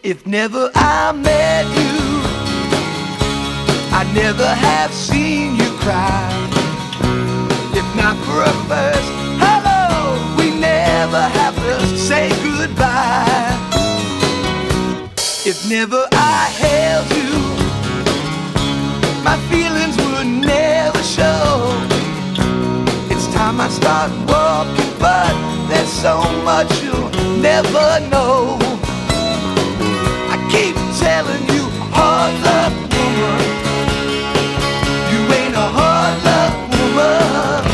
If never I met you, I'd never have seen you cry. If not for a first hello, we never have to say goodbye. If never I held you, my feelings would never show. It's time I start walking, but there's so much you'll never know. I keep telling you, hard luck woman, you ain't a hard luck woman.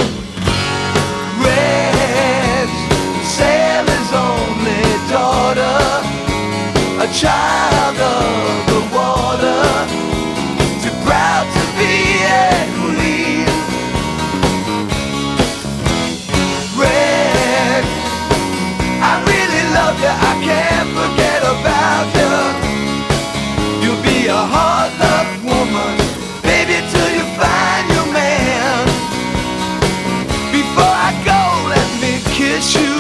Red's sailor's only daughter, a child of the water, too proud to be a queen. Red, I really love you, I can't forget about you. You'll be a hard luck woman, baby, till you find your man. Before I go, let me kiss you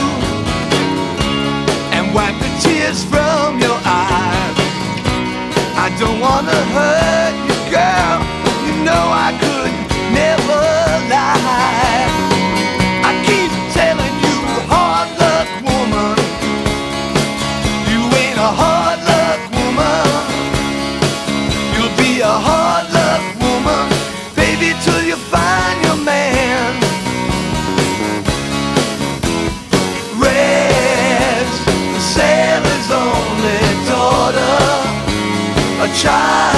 and wipe the tears from your eyes. I don't wanna hurt you, girl, you know I could never lie. I keep telling you, hard luck woman, you ain't a hard luck woman. You'll be a hard luck woman, baby, till you find your man. Red's the sailor's only daughter, a child